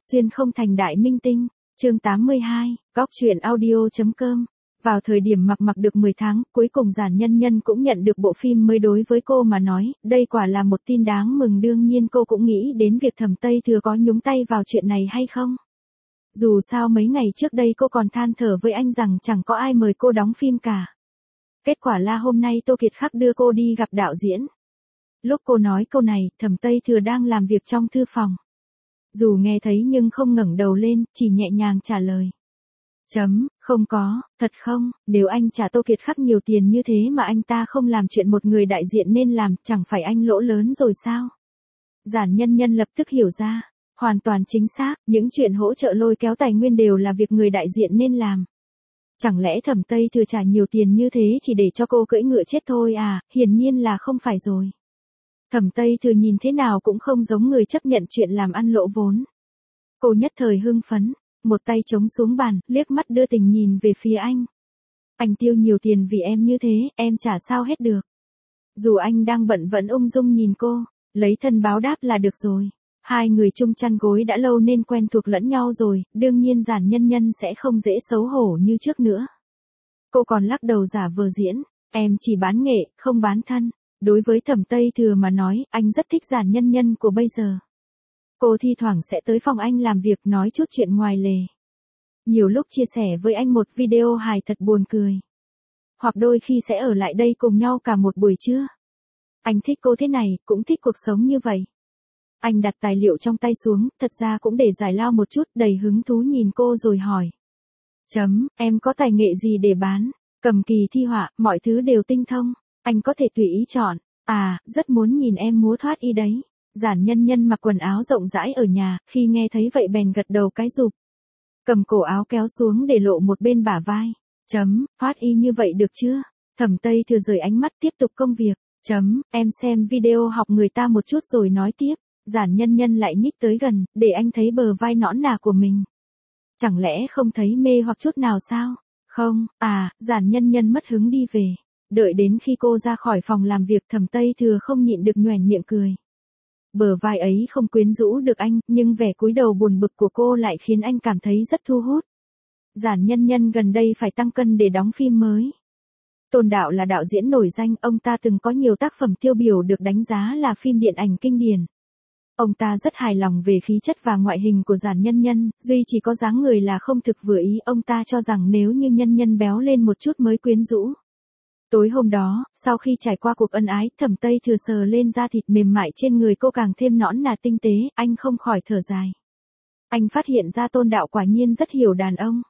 Xuyên không thành đại minh tinh. Chương 82, góc truyện audio.com. Vào thời điểm mặc được 10 tháng, cuối cùng Giản Nhân Nhân cũng nhận được bộ phim mới. Đối với cô mà nói, đây quả là một tin đáng mừng. Đương nhiên cô cũng nghĩ đến việc Thẩm Tây Thừa có nhúng tay vào chuyện này hay không. Dù sao mấy ngày trước đây cô còn than thở với anh rằng chẳng có ai mời cô đóng phim cả. Kết quả là hôm nay Tô Kiệt Khắc đưa cô đi gặp đạo diễn. Lúc cô nói câu này, Thẩm Tây Thừa đang làm việc trong thư phòng. Dù nghe thấy nhưng không ngẩng đầu lên, chỉ nhẹ nhàng trả lời. Không có, thật không, nếu anh trả Tô Kiệt Khắc nhiều tiền như thế mà anh ta không làm chuyện một người đại diện nên làm, chẳng phải anh lỗ lớn rồi sao? Giản Nhân Nhân lập tức hiểu ra, hoàn toàn chính xác, những chuyện hỗ trợ lôi kéo tài nguyên đều là việc người đại diện nên làm. Chẳng lẽ Thẩm Tây Thừa trả nhiều tiền như thế chỉ để cho cô cưỡi ngựa chết thôi à? Hiển nhiên là không phải rồi. Thẩm Tây Thừa nhìn thế nào cũng không giống người chấp nhận chuyện làm ăn lỗ vốn. Cô nhất thời hưng phấn, một tay chống xuống bàn, liếc mắt đưa tình nhìn về phía anh. Anh tiêu nhiều tiền vì em như thế, em trả sao hết được. Dù anh đang bận vẫn ung dung nhìn cô, lấy thân báo đáp là được rồi. Hai người chung chăn gối đã lâu nên quen thuộc lẫn nhau rồi, đương nhiên Giản Nhân Nhân sẽ không dễ xấu hổ như trước nữa. Cô còn lắc đầu giả vờ diễn, em chỉ bán nghệ, không bán thân. Đối với Thẩm Tây Thừa mà nói, anh rất thích Giản Nhân Nhân của bây giờ. Cô thi thoảng sẽ tới phòng anh làm việc nói chút chuyện ngoài lề. Nhiều lúc chia sẻ với anh một video hài thật buồn cười. Hoặc đôi khi sẽ ở lại đây cùng nhau cả một buổi trưa. Anh thích cô thế này, cũng thích cuộc sống như vậy. Anh đặt tài liệu trong tay xuống, thật ra cũng để giải lao một chút, đầy hứng thú nhìn cô rồi hỏi. Em có tài nghệ gì để bán? Cầm kỳ thi họa, mọi thứ đều tinh thông. Anh có thể tùy ý chọn. À, rất muốn nhìn em múa thoát y đấy. Giản Nhân Nhân mặc quần áo rộng rãi ở nhà, khi nghe thấy vậy bèn gật đầu cái rụp. Cầm cổ áo kéo xuống để lộ một bên bả vai. Thoát y như vậy được chưa? Thẩm Tây Thừa rời ánh mắt tiếp tục công việc. Em xem video học người ta một chút rồi nói tiếp. Giản Nhân Nhân lại nhích tới gần, để anh thấy bờ vai nõn nà của mình. Chẳng lẽ không thấy mê hoặc chút nào sao? Không, Giản Nhân Nhân mất hứng đi về. Đợi đến khi cô ra khỏi phòng làm việc, Thẩm Tây Thừa không nhịn được nhoẻn miệng cười. Bờ vai ấy không quyến rũ được anh, nhưng vẻ cúi đầu buồn bực của cô lại khiến anh cảm thấy rất thu hút. Giản Nhân Nhân gần đây phải tăng cân để đóng phim mới. Tôn Đạo là đạo diễn nổi danh, ông ta từng có nhiều tác phẩm tiêu biểu được đánh giá là phim điện ảnh kinh điển. Ông ta rất hài lòng về khí chất và ngoại hình của Giản Nhân Nhân, duy chỉ có dáng người là không thực vừa ý. Ông ta cho rằng nếu như Nhân Nhân béo lên một chút mới quyến rũ. Tối hôm đó, sau khi trải qua cuộc ân ái, Thẩm Tây Thừa sờ lên da thịt mềm mại trên người cô càng thêm nõn nà tinh tế, anh không khỏi thở dài. Anh phát hiện ra Tôn Đạo quả nhiên rất hiểu đàn ông.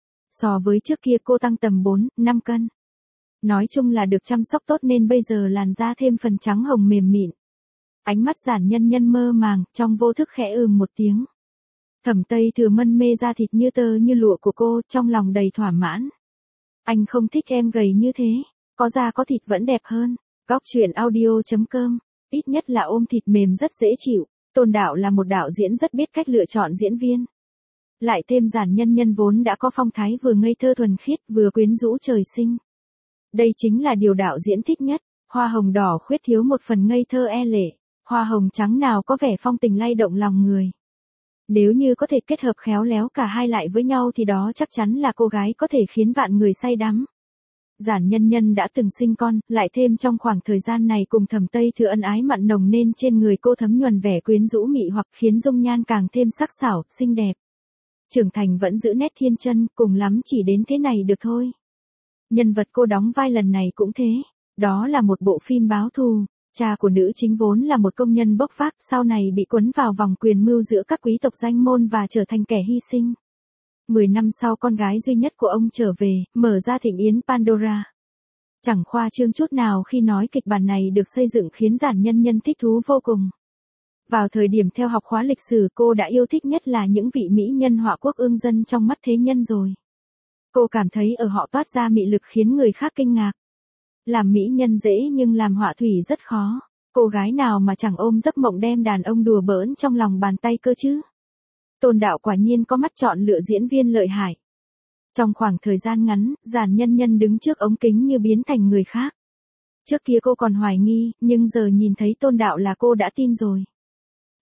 So với trước kia cô tăng tầm 4-5 cân. Nói chung là được chăm sóc tốt nên bây giờ làn da thêm phần trắng hồng mềm mịn. Ánh mắt Giản Nhân Nhân mơ màng, trong vô thức khẽ một tiếng. Thẩm Tây Thừa mân mê da thịt như tơ như lụa của cô, trong lòng đầy thỏa mãn. Anh không thích em gầy như thế. Có da có thịt vẫn đẹp hơn. Góc truyện audio.com. Ít nhất là ôm thịt mềm rất dễ chịu. Tôn Đạo là một đạo diễn rất biết cách lựa chọn diễn viên. Lại thêm Giản Nhân Nhân vốn đã có phong thái vừa ngây thơ thuần khiết vừa quyến rũ trời sinh. Đây chính là điều đạo diễn thích nhất. Hoa hồng đỏ khuyết thiếu một phần ngây thơ e lệ. Hoa hồng trắng nào có vẻ phong tình lay động lòng người. Nếu như có thể kết hợp khéo léo cả hai lại với nhau thì đó chắc chắn là cô gái có thể khiến vạn người say đắm. Giản Nhân Nhân đã từng sinh con, lại thêm trong khoảng thời gian này cùng Thẩm Tây Thừa ân ái mặn nồng nên trên người cô thấm nhuần vẻ quyến rũ mị hoặc khiến dung nhan càng thêm sắc sảo, xinh đẹp. Trưởng thành vẫn giữ nét thiên chân, cùng lắm chỉ đến thế này được thôi. Nhân vật cô đóng vai lần này cũng thế. Đó là một bộ phim báo thù. Cha của nữ chính vốn là một công nhân bốc vác, sau này bị cuốn vào vòng quyền mưu giữa các quý tộc danh môn và trở thành kẻ hy sinh. 10 năm sau con gái duy nhất của ông trở về, mở ra thịnh yến Pandora. Chẳng khoa trương chút nào khi nói kịch bản này được xây dựng khiến Giản Nhân Nhân thích thú vô cùng. Vào thời điểm theo học khóa lịch sử cô đã yêu thích nhất là những vị mỹ nhân họa quốc ương dân trong mắt thế nhân rồi. Cô cảm thấy ở họ toát ra mị lực khiến người khác kinh ngạc. Làm mỹ nhân dễ nhưng làm họa thủy rất khó. Cô gái nào mà chẳng ôm giấc mộng đem đàn ông đùa bỡn trong lòng bàn tay cơ chứ. Tôn Đạo quả nhiên có mắt chọn lựa diễn viên lợi hại. Trong khoảng thời gian ngắn, Giản Nhân Nhân đứng trước ống kính như biến thành người khác. Trước kia cô còn hoài nghi, nhưng giờ nhìn thấy Tôn Đạo là cô đã tin rồi.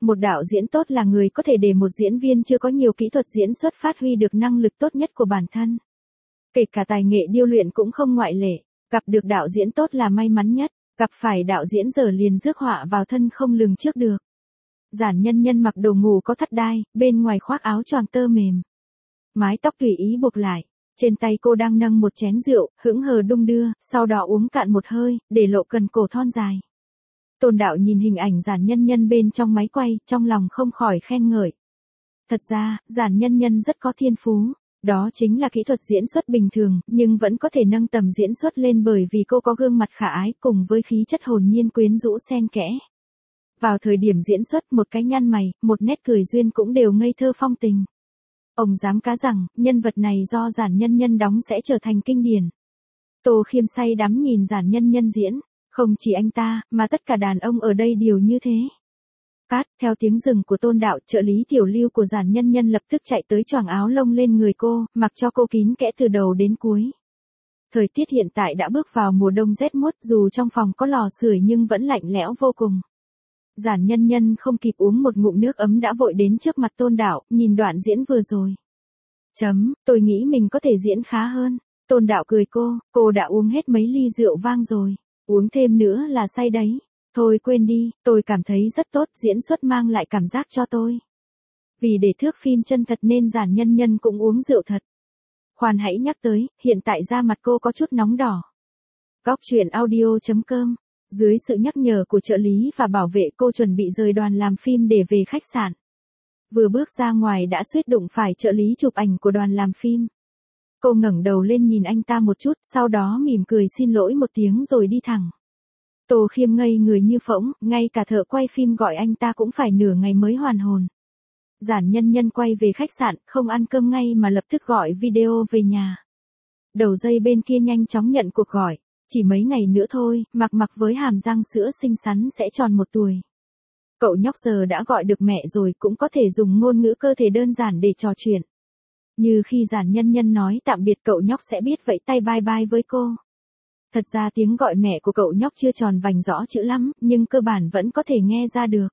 Một đạo diễn tốt là người có thể để một diễn viên chưa có nhiều kỹ thuật diễn xuất phát huy được năng lực tốt nhất của bản thân. Kể cả tài nghệ điêu luyện cũng không ngoại lệ, gặp được đạo diễn tốt là may mắn nhất, gặp phải đạo diễn dở liền rước họa vào thân không lường trước được. Giản Nhân Nhân mặc đồ ngủ có thắt đai, bên ngoài khoác áo choàng tơ mềm. Mái tóc tùy ý buộc lại, trên tay cô đang nâng một chén rượu, hững hờ đung đưa, sau đó uống cạn một hơi, để lộ cần cổ thon dài. Tôn Đạo nhìn hình ảnh Giản Nhân Nhân bên trong máy quay, trong lòng không khỏi khen ngợi. Thật ra, Giản Nhân Nhân rất có thiên phú, đó chính là kỹ thuật diễn xuất bình thường, nhưng vẫn có thể nâng tầm diễn xuất lên bởi vì cô có gương mặt khả ái cùng với khí chất hồn nhiên quyến rũ xen kẽ. Vào thời điểm diễn xuất, một cái nhăn mày, một nét cười duyên cũng đều ngây thơ phong tình. Ông dám cá rằng, nhân vật này do Giản Nhân Nhân đóng sẽ trở thành kinh điển. Tô Khiêm say đắm nhìn Giản Nhân Nhân diễn, không chỉ anh ta, mà tất cả đàn ông ở đây đều như thế. Cát, theo tiếng dừng của Tôn Đạo, trợ lý tiểu Lưu của Giản Nhân Nhân lập tức chạy tới choàng áo lông lên người cô, mặc cho cô kín kẽ từ đầu đến cuối. Thời tiết hiện tại đã bước vào mùa đông rét mốt, dù trong phòng có lò sưởi nhưng vẫn lạnh lẽo vô cùng. Giản Nhân Nhân không kịp uống một ngụm nước ấm đã vội đến trước mặt Tôn Đạo, nhìn đoạn diễn vừa rồi. Tôi nghĩ mình có thể diễn khá hơn. Tôn Đạo cười cô đã uống hết mấy ly rượu vang rồi, uống thêm nữa là say đấy. Thôi quên đi, tôi cảm thấy rất tốt, diễn xuất mang lại cảm giác cho tôi. Vì để thước phim chân thật nên Giản Nhân Nhân cũng uống rượu thật. Khoan hãy nhắc tới, hiện tại da mặt cô có chút nóng đỏ. Góc truyện audio.com. Dưới sự nhắc nhở của trợ lý và bảo vệ, cô chuẩn bị rời đoàn làm phim để về khách sạn. Vừa bước ra ngoài đã suýt đụng phải trợ lý chụp ảnh của đoàn làm phim. Cô ngẩng đầu lên nhìn anh ta một chút, sau đó mỉm cười xin lỗi một tiếng rồi đi thẳng. Tô Khiêm ngây người như phỗng, ngay cả thợ quay phim gọi anh ta cũng phải nửa ngày mới hoàn hồn. Giản Nhân Nhân quay về khách sạn, không ăn cơm ngay mà lập tức gọi video về nhà. Đầu dây bên kia nhanh chóng nhận cuộc gọi. Chỉ mấy ngày nữa thôi, Mặc với hàm răng sữa xinh xắn sẽ tròn 1 tuổi. Cậu nhóc giờ đã gọi được mẹ rồi, cũng có thể dùng ngôn ngữ cơ thể đơn giản để trò chuyện. Như khi Giản Nhân Nhân nói tạm biệt, cậu nhóc sẽ biết vẫy tay bye bye với cô. Thật ra tiếng gọi mẹ của cậu nhóc chưa tròn vành rõ chữ lắm, nhưng cơ bản vẫn có thể nghe ra được.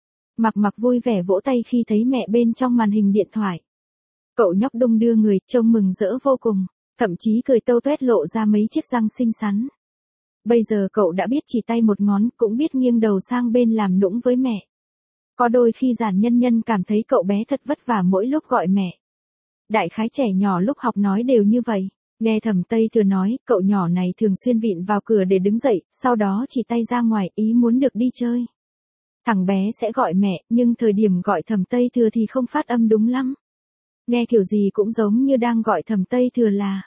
Mặc vui vẻ vỗ tay khi thấy mẹ bên trong màn hình điện thoại. Cậu nhóc đung đưa người, trông mừng rỡ vô cùng, thậm chí cười tâu tuét lộ ra mấy chiếc răng xinh xắn. Bây giờ cậu đã biết chỉ tay một ngón, cũng biết nghiêng đầu sang bên làm nũng với mẹ. Có đôi khi Giản Nhân Nhân cảm thấy cậu bé thật vất vả mỗi lúc gọi mẹ. Đại khái trẻ nhỏ lúc học nói đều như vậy. Nghe Thẩm Tây Thừa nói, cậu nhỏ này thường xuyên vịn vào cửa để đứng dậy, sau đó chỉ tay ra ngoài, ý muốn được đi chơi. Thằng bé sẽ gọi mẹ, nhưng thời điểm gọi Thẩm Tây Thừa thì không phát âm đúng lắm. Nghe kiểu gì cũng giống như đang gọi Thẩm Tây Thừa là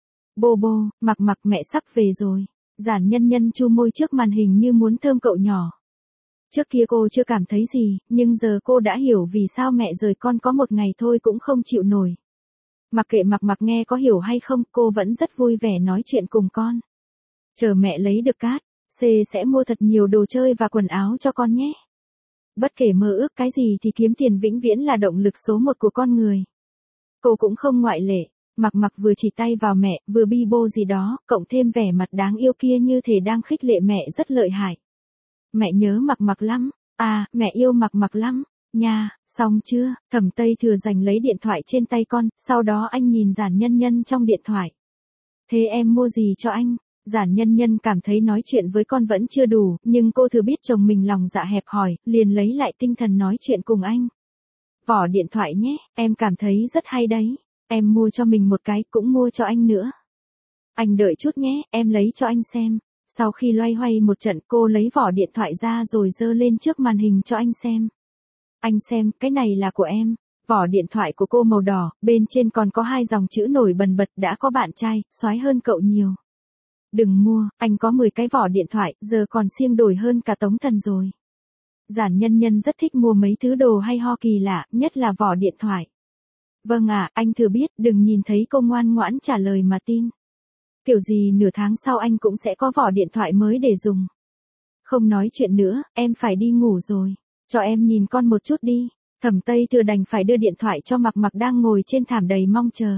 Bô bô, Mặc mẹ sắp về rồi. Giản Nhân Nhân chu môi trước màn hình như muốn thơm cậu nhỏ. Trước kia cô chưa cảm thấy gì, nhưng giờ cô đã hiểu vì sao mẹ rời con có một ngày thôi cũng không chịu nổi. Mặc kệ Mặc nghe có hiểu hay không, cô vẫn rất vui vẻ nói chuyện cùng con. Chờ mẹ lấy được cát, C sẽ mua thật nhiều đồ chơi và quần áo cho con nhé. Bất kể mơ ước cái gì thì kiếm tiền vĩnh viễn là động lực số 1 của con người. Cô cũng không ngoại lệ. Mặc vừa chỉ tay vào mẹ, vừa bi bô gì đó, cộng thêm vẻ mặt đáng yêu kia như thể đang khích lệ mẹ rất lợi hại. Mẹ nhớ Mặc lắm, mẹ yêu Mặc lắm, nha, xong chưa? Thẩm Tây Thừa giành lấy điện thoại trên tay con, sau đó anh nhìn Giản Nhân Nhân trong điện thoại. Thế em mua gì cho anh? Giản Nhân Nhân cảm thấy nói chuyện với con vẫn chưa đủ, nhưng cô thừa biết chồng mình lòng dạ hẹp hòi, liền lấy lại tinh thần nói chuyện cùng anh. Vỏ điện thoại nhé, em cảm thấy rất hay đấy. Em mua cho mình một cái, cũng mua cho anh nữa. Anh đợi chút nhé, em lấy cho anh xem. Sau khi loay hoay một trận, cô lấy vỏ điện thoại ra rồi giơ lên trước màn hình cho anh xem. Anh xem, cái này là của em. Vỏ điện thoại của cô màu đỏ, bên trên còn có 2 dòng chữ nổi bần bật, đã có bạn trai, soái hơn cậu nhiều. Đừng mua, anh có 10 cái vỏ điện thoại, giờ còn siêng đổi hơn cả Tống Thần rồi. Giản Nhân Nhân rất thích mua mấy thứ đồ hay ho kỳ lạ, nhất là vỏ điện thoại. Vâng ạ, anh thừa biết, đừng nhìn thấy cô ngoan ngoãn trả lời mà tin. Kiểu gì nửa tháng sau anh cũng sẽ có vỏ điện thoại mới để dùng. Không nói chuyện nữa, em phải đi ngủ rồi. Cho em nhìn con một chút đi. Thẩm Tây Thừa đành phải đưa điện thoại cho Mặc đang ngồi trên thảm đầy mong chờ.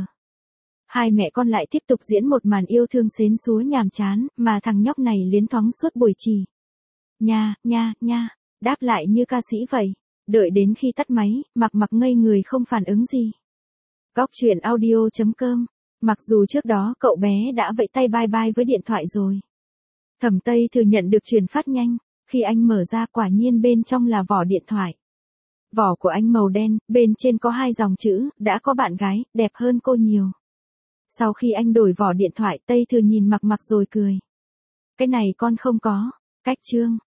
Hai mẹ con lại tiếp tục diễn một màn yêu thương xến xúa nhàm chán, mà thằng nhóc này liến thoáng suốt buổi chiều. Nha, đáp lại như ca sĩ vậy. Đợi đến khi tắt máy, Mặc Mặc ngây người không phản ứng gì. Góc chuyện audio.com. Mặc dù trước đó cậu bé đã vẫy tay bye bye với điện thoại rồi. Thẩm Tây thừa nhận được truyền phát nhanh, khi anh mở ra quả nhiên bên trong là vỏ điện thoại. Vỏ của anh màu đen, bên trên có 2 dòng chữ, đã có bạn gái, đẹp hơn cô nhiều. Sau khi anh đổi vỏ điện thoại, Tây Thừa nhìn Mặc Mặc rồi cười. Cái này con không có. Cách chương.